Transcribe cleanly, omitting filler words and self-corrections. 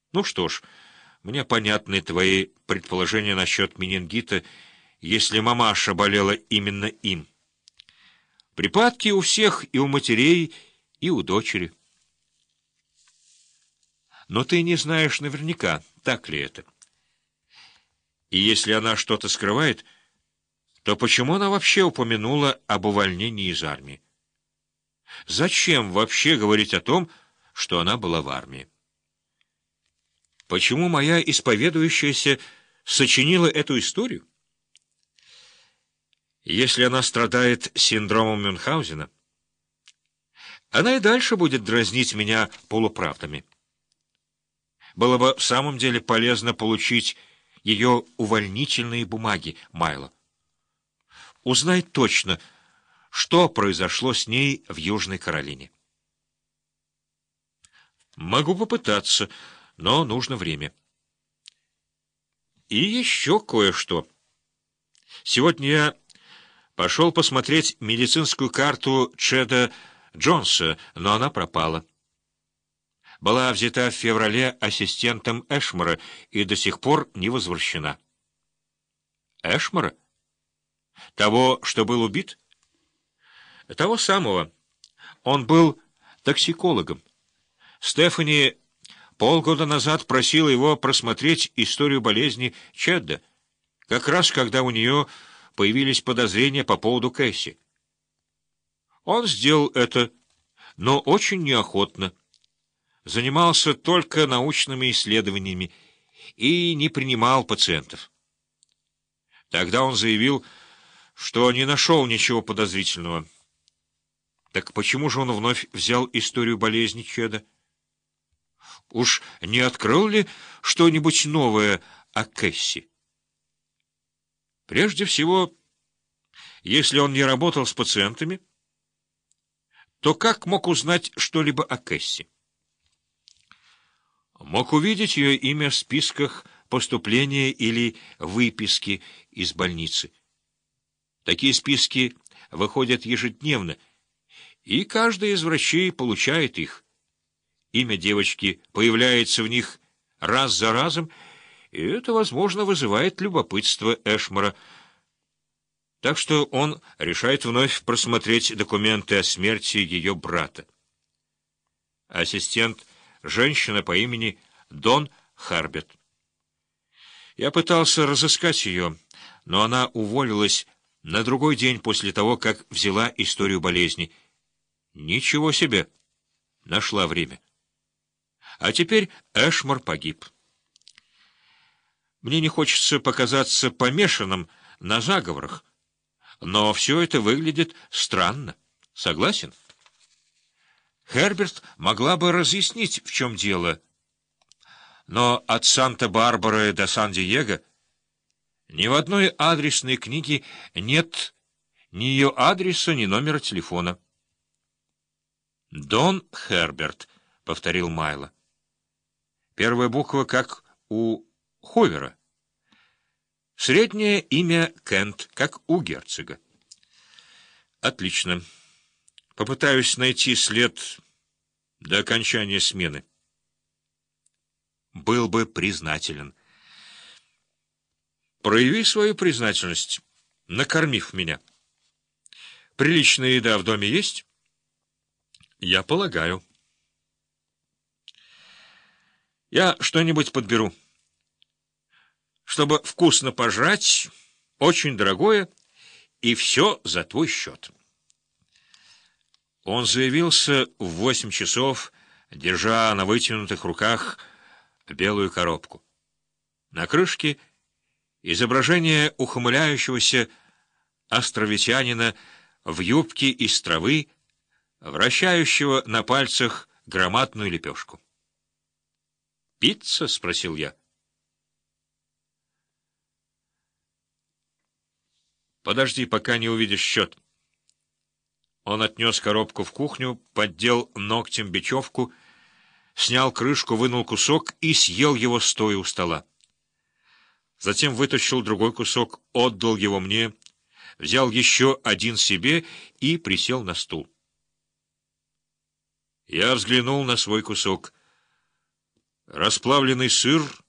Ну что ж, мне понятны твои предположения насчет менингита, если мамаша болела именно им. Припадки у всех, и у матерей, и у дочери. Но ты не знаешь наверняка, так ли это. И если она что-то скрывает, то почему она вообще упомянула об увольнении из армии? Зачем вообще говорить о том, что она была в армии? Почему моя исповедующаяся сочинила эту историю? Если она страдает синдромом Мюнхгаузена, она и дальше будет дразнить меня полуправдами. Было бы в самом деле полезно получить ее увольнительные бумаги, Майло. Узнай точно, что произошло с ней в Южной Каролине. Могу попытаться, но нужно время. И еще кое-что. Сегодня я пошел посмотреть медицинскую карту Чеда Джонса, но она пропала. Была взята в феврале ассистентом Эшмора и до сих пор не возвращена. Эшмора? Того, что был убит? Того самого. Он был токсикологом. Стефани полгода назад просила его просмотреть историю болезни Чедда, как раз когда у нее появились подозрения по поводу Кэсси. Он сделал это, но очень неохотно. Занимался только научными исследованиями и не принимал пациентов. Тогда он заявил, что не нашел ничего подозрительного. Так почему же он вновь взял историю болезни Чеда? Уж не открыл ли что-нибудь новое о Кэсси? Прежде всего, если он не работал с пациентами, то как мог узнать что-либо о Кэсси? Мог увидеть ее имя в списках поступления или выписки из больницы. Такие списки выходят ежедневно, и каждый из врачей получает их. Имя девочки появляется в них раз за разом, и это, возможно, вызывает любопытство Эшмора. Так что он решает вновь просмотреть документы о смерти ее брата. Ассистент — женщина по имени Дон Харбет. Я пытался разыскать ее, но она уволилась на другой день после того, как взяла историю болезни. Ничего себе! Нашла время. А теперь Эшмор погиб. Мне не хочется показаться помешанным на заговорах, но все это выглядит странно. Согласен? Херберт могла бы разъяснить, в чем дело, но от Санта-Барбары до Сан-Диего ни в одной адресной книге нет ни ее адреса, ни номера телефона. «Дон Херберт», — повторил Майло. Первая буква, как у Хувера. Среднее имя Кент, как у герцога. Отлично. Попытаюсь найти след до окончания смены. Был бы признателен. Прояви свою признательность, накормив меня. Приличная еда в доме есть? Я полагаю. Я что-нибудь подберу. Чтобы вкусно пожрать, очень дорогое, и все за твой счет. Он заявился в 8 часов, держа на вытянутых руках белую коробку. На крышке изображение ухмыляющегося островитянина в юбке из травы, вращающего на пальцах громадную лепешку. «Пицца?» — спросил я. «Подожди, пока не увидишь счет». Он отнес коробку в кухню, поддел ногтем бечевку, снял крышку, вынул кусок и съел его, стоя у стола. Затем вытащил другой кусок, отдал его мне, взял еще один себе и присел на стул. Я взглянул на свой кусок. Расплавленный сыр